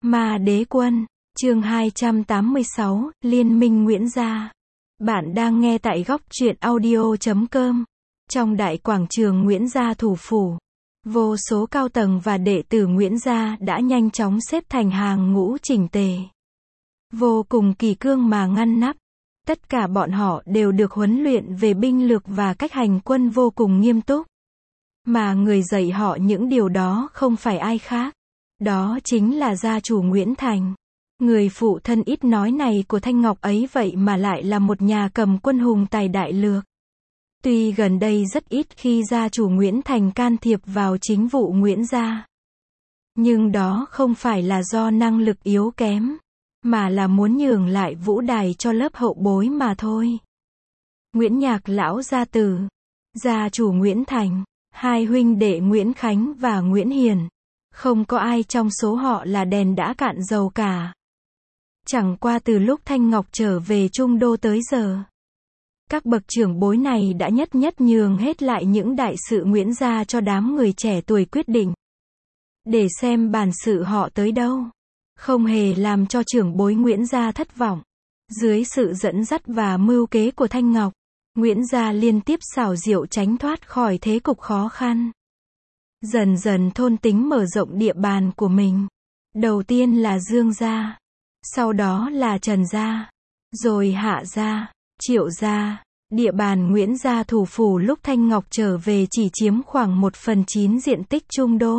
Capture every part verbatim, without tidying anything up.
Ma Đế Quân, chương hai trăm tám mươi sáu, Liên minh Nguyễn Gia. Bạn đang nghe tại góc truyện audio chấm com. Trong đại quảng trường Nguyễn Gia thủ phủ, vô số cao tầng và đệ tử Nguyễn Gia đã nhanh chóng xếp thành hàng ngũ chỉnh tề. Vô cùng kỳ cương mà ngăn nắp. Tất cả bọn họ đều được huấn luyện về binh lược và cách hành quân vô cùng nghiêm túc. Mà người dạy họ những điều đó không phải ai khác. Đó chính là gia chủ Nguyễn Thành. Người phụ thân ít nói này của Thanh Ngọc ấy vậy mà lại là một nhà cầm quân hùng tài đại lược. Tuy gần đây rất ít khi gia chủ Nguyễn Thành can thiệp vào chính vụ Nguyễn Gia. Nhưng đó không phải là do năng lực yếu kém, mà là muốn nhường lại vũ đài cho lớp hậu bối mà thôi. Nguyễn Nhạc lão gia tử, gia chủ Nguyễn Thành, hai huynh đệ Nguyễn Khánh và Nguyễn Hiền. Không có ai trong số họ là đèn đã cạn dầu cả. Chẳng qua từ lúc Thanh Ngọc trở về Trung Đô tới giờ, các bậc trưởng bối này đã nhất nhất nhường hết lại những đại sự Nguyễn Gia cho đám người trẻ tuổi quyết định. Để xem bản sự họ tới đâu. Không hề làm cho trưởng bối Nguyễn Gia thất vọng. Dưới sự dẫn dắt và mưu kế của Thanh Ngọc, Nguyễn Gia liên tiếp xảo diệu tránh thoát khỏi thế cục khó khăn. Dần dần thôn tính mở rộng địa bàn của mình. Đầu tiên là Dương Gia, sau đó là Trần Gia, rồi Hạ Gia, Triệu Gia. Địa bàn Nguyễn Gia thủ phủ lúc Thanh Ngọc trở về chỉ chiếm khoảng một phần chín diện tích Trung Đô.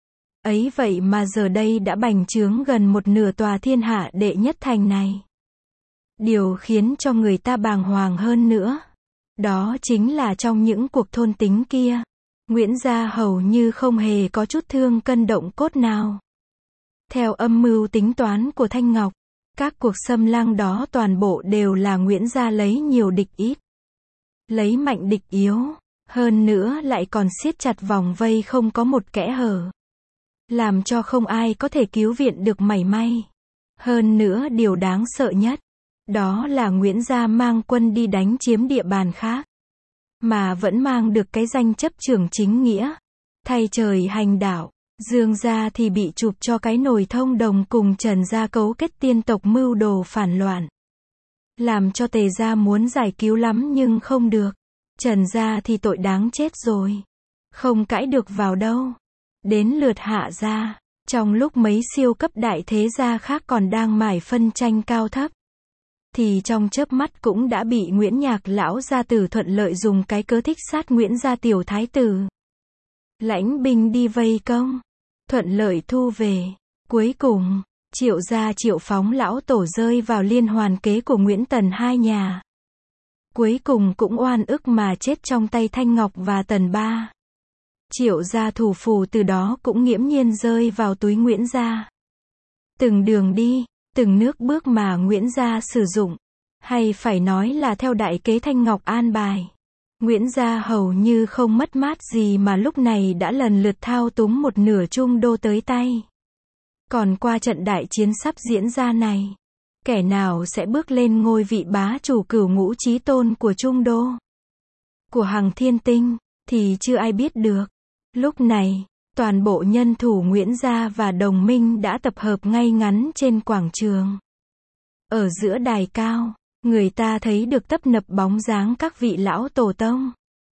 Ấy vậy mà giờ đây đã bành trướng gần một nửa tòa thiên hạ đệ nhất thành này. Điều khiến cho người ta bàng hoàng hơn nữa, đó chính là trong những cuộc thôn tính kia, Nguyễn Gia hầu như không hề có chút thương cân động cốt nào. Theo âm mưu tính toán của Thanh Ngọc, các cuộc xâm lăng đó toàn bộ đều là Nguyễn Gia lấy nhiều địch ít, lấy mạnh địch yếu, hơn nữa lại còn siết chặt vòng vây không có một kẽ hở, làm cho không ai có thể cứu viện được mảy may. Hơn nữa điều đáng sợ nhất, đó là Nguyễn Gia mang quân đi đánh chiếm địa bàn khác, mà vẫn mang được cái danh chấp trưởng chính nghĩa, thay trời hành đạo. Dương Gia thì bị chụp cho cái nồi thông đồng cùng Trần Gia cấu kết tiên tộc mưu đồ phản loạn. Làm cho Tề Gia muốn giải cứu lắm nhưng không được. Trần Gia thì tội đáng chết rồi. Không cãi được vào đâu. Đến lượt Hạ Gia, trong lúc mấy siêu cấp đại thế gia khác còn đang mải phân tranh cao thấp, thì trong chớp mắt cũng đã bị Nguyễn Nhạc lão gia tử thuận lợi dùng cái cớ thích sát Nguyễn Gia tiểu thái tử. Lãnh binh đi vây công, thuận lợi thu về. Cuối cùng, Triệu Gia Triệu Phóng lão tổ rơi vào liên hoàn kế của Nguyễn Tần hai nhà. Cuối cùng cũng oan ức mà chết trong tay Thanh Ngọc và Tần Ba. Triệu Gia thủ phủ từ đó cũng nghiễm nhiên rơi vào túi Nguyễn Gia. Từng đường đi, từng nước bước mà Nguyễn Gia sử dụng, hay phải nói là theo đại kế Thanh Ngọc an bài, Nguyễn Gia hầu như không mất mát gì mà lúc này đã lần lượt thao túng một nửa Trung Đô tới tay. Còn qua trận đại chiến sắp diễn ra này, kẻ nào sẽ bước lên ngôi vị bá chủ cửu ngũ chí tôn của Trung Đô, của Hằng Thiên Tinh, thì chưa ai biết được. Lúc này, toàn bộ nhân thủ Nguyễn Gia và đồng minh đã tập hợp ngay ngắn trên quảng trường. Ở giữa đài cao, người ta thấy được tấp nập bóng dáng các vị lão tổ tông,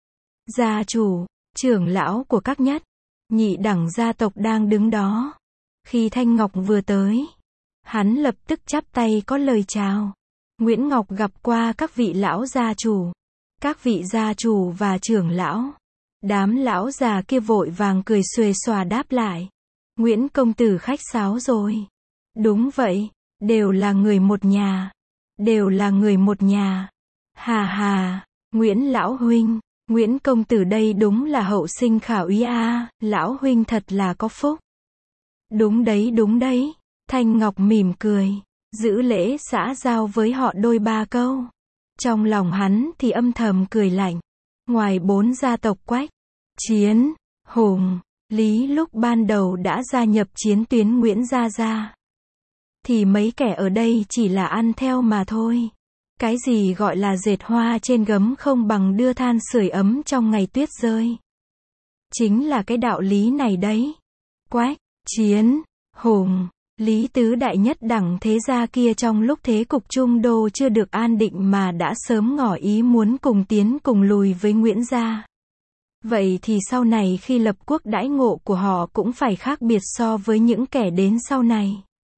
gia chủ, trưởng lão của các nhất, nhị đẳng gia tộc đang đứng đó. Khi Thanh Ngọc vừa tới, hắn lập tức chắp tay có lời chào. Nguyễn Ngọc gặp qua các vị lão gia chủ, các vị gia chủ và trưởng lão. Đám lão già kia vội vàng cười xuề xòa đáp lại. Nguyễn công tử khách sáo rồi. Đúng vậy, đều là người một nhà. Đều là người một nhà. Hà hà, Nguyễn lão huynh, Nguyễn công tử đây đúng là hậu sinh khả úy a, lão huynh thật là có phúc. Đúng đấy đúng đấy, Thanh Ngọc mỉm cười, giữ lễ xã giao với họ đôi ba câu. Trong lòng hắn thì âm thầm cười lạnh. Ngoài bốn gia tộc Quách, Chiến, Hùng, Lý lúc ban đầu đã gia nhập chiến tuyến Nguyễn Gia Gia, thì mấy kẻ ở đây chỉ là ăn theo mà thôi. Cái gì gọi là dệt hoa trên gấm không bằng đưa than sưởi ấm trong ngày tuyết rơi. Chính là cái đạo lý này đấy. Quách, Chiến, Hùng, Lý tứ đại nhất đẳng thế gia kia trong lúc thế cục Trung Đô chưa được an định mà đã sớm ngỏ ý muốn cùng tiến cùng lùi với Nguyễn gia. Vậy thì sau này khi lập quốc đãi ngộ của họ cũng phải khác biệt so với những kẻ đến sau này.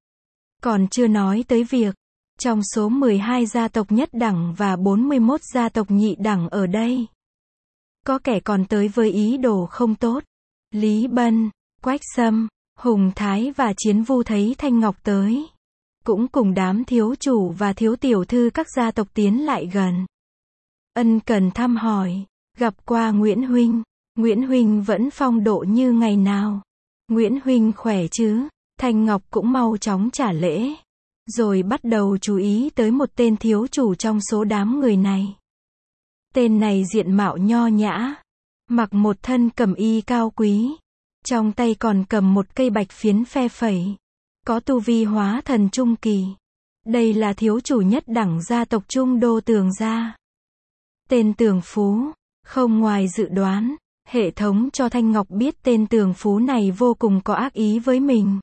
Còn chưa nói tới việc, trong số mười hai gia tộc nhất đẳng và bốn mươi mốt gia tộc nhị đẳng ở đây, có kẻ còn tới với ý đồ không tốt. Lý Bân, Quách Sâm, Hùng Thái và Chiến Vu thấy Thanh Ngọc tới, cũng cùng đám thiếu chủ và thiếu tiểu thư các gia tộc tiến lại gần. Ân cần thăm hỏi, gặp qua Nguyễn huynh, Nguyễn huynh vẫn phong độ như ngày nào. Nguyễn huynh khỏe chứ? Thanh Ngọc cũng mau chóng trả lễ, rồi bắt đầu chú ý tới một tên thiếu chủ trong số đám người này. Tên này diện mạo nho nhã, mặc một thân cẩm y cao quý, trong tay còn cầm một cây bạch phiến phe phẩy, có tu vi hóa thần trung kỳ. Đây là thiếu chủ nhất đẳng gia tộc Trung Đô Tường gia. Tên Tường Phú. Không ngoài dự đoán, hệ thống cho Thanh Ngọc biết tên Tường Phú này vô cùng có ác ý với mình.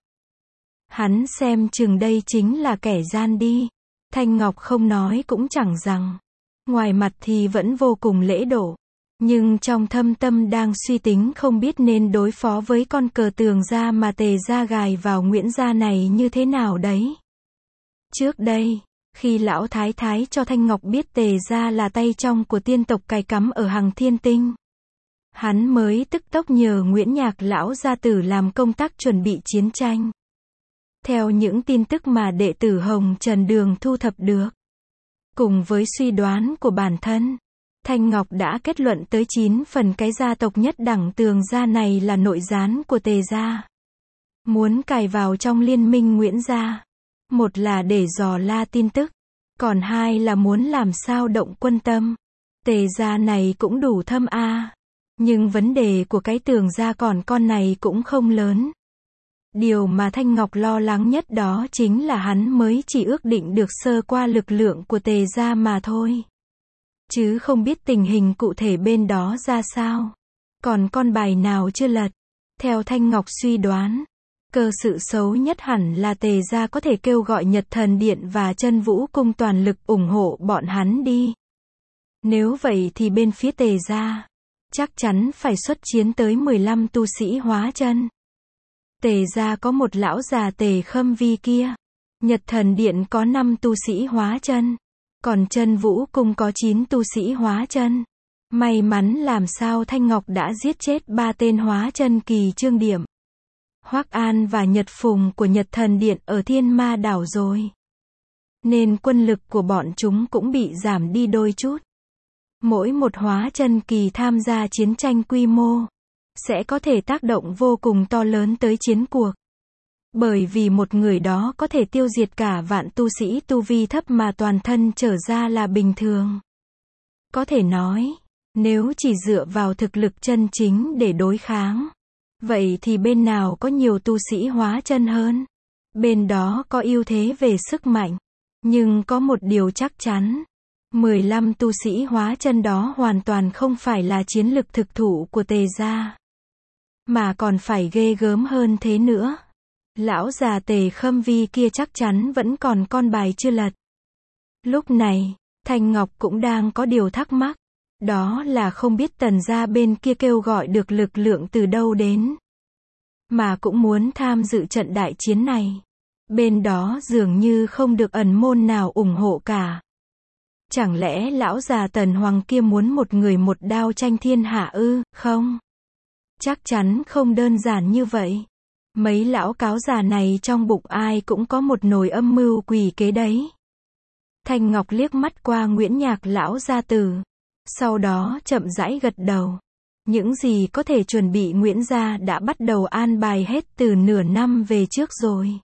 Hắn xem chừng đây chính là kẻ gian đi. Thanh Ngọc không nói cũng chẳng rằng. Ngoài mặt thì vẫn vô cùng lễ độ. Nhưng trong thâm tâm đang suy tính không biết nên đối phó với con cờ Tường gia mà Tề gia gài vào Nguyễn gia này như thế nào đấy. Trước đây, khi lão thái thái cho Thanh Ngọc biết Tề gia là tay trong của tiên tộc cài cắm ở Hằng Thiên Tinh, hắn mới tức tốc nhờ Nguyễn Nhạc lão gia tử làm công tác chuẩn bị chiến tranh. Theo những tin tức mà đệ tử Hồng Trần Đường thu thập được, cùng với suy đoán của bản thân, Thanh Ngọc đã kết luận tới chín phần cái gia tộc nhất đẳng Tường gia này là nội gián của Tề gia. Muốn cài vào trong liên minh Nguyễn gia. Một là để dò la tin tức, còn hai là muốn làm sao động quân tâm. Tề gia này cũng đủ thâm a, à. Nhưng vấn đề của cái Tường gia còn con này cũng không lớn. Điều mà Thanh Ngọc lo lắng nhất đó chính là hắn mới chỉ ước định được sơ qua lực lượng của Tề gia mà thôi, chứ không biết tình hình cụ thể bên đó ra sao. Còn con bài nào chưa lật. Theo Thanh Ngọc suy đoán, cơ sự xấu nhất hẳn là Tề gia có thể kêu gọi Nhật Thần Điện và Chân Vũ Cung toàn lực ủng hộ bọn hắn đi. Nếu vậy thì bên phía Tề gia chắc chắn phải xuất chiến tới mười lăm tu sĩ hóa chân. Tề gia có một lão già Tề Khâm Vi kia. Nhật Thần Điện có năm tu sĩ hóa chân, còn Chân Vũ Cung có chín tu sĩ hóa chân. May mắn làm sao Thanh Ngọc đã giết chết ba tên hóa chân kỳ Trương Điểm, Hoắc An và Nhật Phùng của Nhật Thần Điện ở Thiên Ma đảo rồi, nên quân lực của bọn chúng cũng bị giảm đi đôi chút. Mỗi một hóa chân kỳ tham gia chiến tranh quy mô sẽ có thể tác động vô cùng to lớn tới chiến cuộc, bởi vì một người đó có thể tiêu diệt cả vạn tu sĩ tu vi thấp mà toàn thân trở ra là bình thường. Có thể nói, nếu chỉ dựa vào thực lực chân chính để đối kháng, vậy thì bên nào có nhiều tu sĩ hóa chân hơn, bên đó có ưu thế về sức mạnh. Nhưng có một điều chắc chắn, mười lăm tu sĩ hóa chân đó hoàn toàn không phải là chiến lực thực thụ của Tề gia, mà còn phải ghê gớm hơn thế nữa. Lão già Tề Khâm Vi kia chắc chắn vẫn còn con bài chưa lật. Lúc này, Thanh Ngọc cũng đang có điều thắc mắc, đó là không biết Tần gia bên kia kêu gọi được lực lượng từ đâu đến, mà cũng muốn tham dự trận đại chiến này. Bên đó dường như không được ẩn môn nào ủng hộ cả. Chẳng lẽ lão già Tần Hoàng kia muốn một người một đao tranh thiên hạ ư? Không. Chắc chắn không đơn giản như vậy. Mấy lão cáo già này trong bụng ai cũng có một nồi âm mưu quỷ kế đấy. Thanh Ngọc liếc mắt qua Nguyễn Nhạc lão gia tử, sau đó chậm rãi gật đầu. Những gì có thể chuẩn bị Nguyễn gia đã bắt đầu an bài hết từ nửa năm về trước rồi.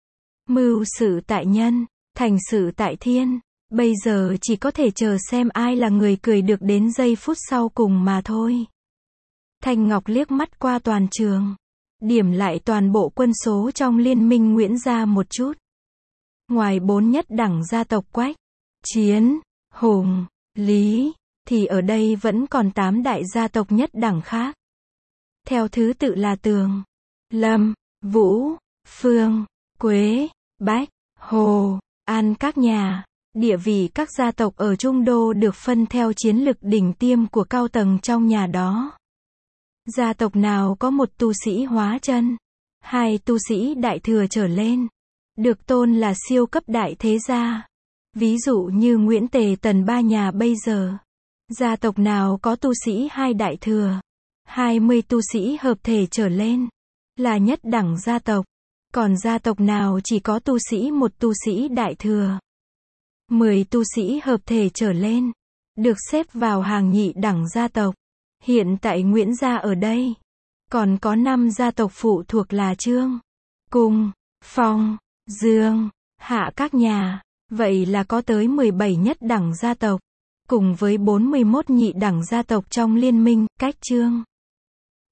Mưu sự tại nhân, thành sự tại thiên. Bây giờ chỉ có thể chờ xem ai là người cười được đến giây phút sau cùng mà thôi. Thanh Ngọc liếc mắt qua toàn trường, điểm lại toàn bộ quân số trong liên minh Nguyễn gia một chút. Ngoài bốn nhất đẳng gia tộc Quách, Chiến, Hùng, Lý, thì ở đây vẫn còn tám đại gia tộc nhất đẳng khác. Theo thứ tự là Tường, Lâm, Vũ, Phương, Quế, Bách, Hồ, An các nhà. Địa vị các gia tộc ở Trung Đô được phân theo chiến lực đỉnh tiêm của cao tầng trong nhà đó. Gia tộc nào có một tu sĩ hóa chân, hai tu sĩ đại thừa trở lên, được tôn là siêu cấp đại thế gia. Ví dụ như Nguyễn Tề Tần ba nhà bây giờ. Gia tộc nào có tu sĩ hai đại thừa, hai mươi tu sĩ hợp thể trở lên, là nhất đẳng gia tộc. Còn gia tộc nào chỉ có tu sĩ một tu sĩ đại thừa, mười tu sĩ hợp thể trở lên, được xếp vào hàng nhị đẳng gia tộc. Hiện tại Nguyễn gia ở đây còn có năm gia tộc phụ thuộc là Trương, Cung, Phong, Dương, Hạ các nhà. Vậy là có tới mười bảy nhất đẳng gia tộc, cùng với bốn mươi mốt nhị đẳng gia tộc trong liên minh, cách Trương,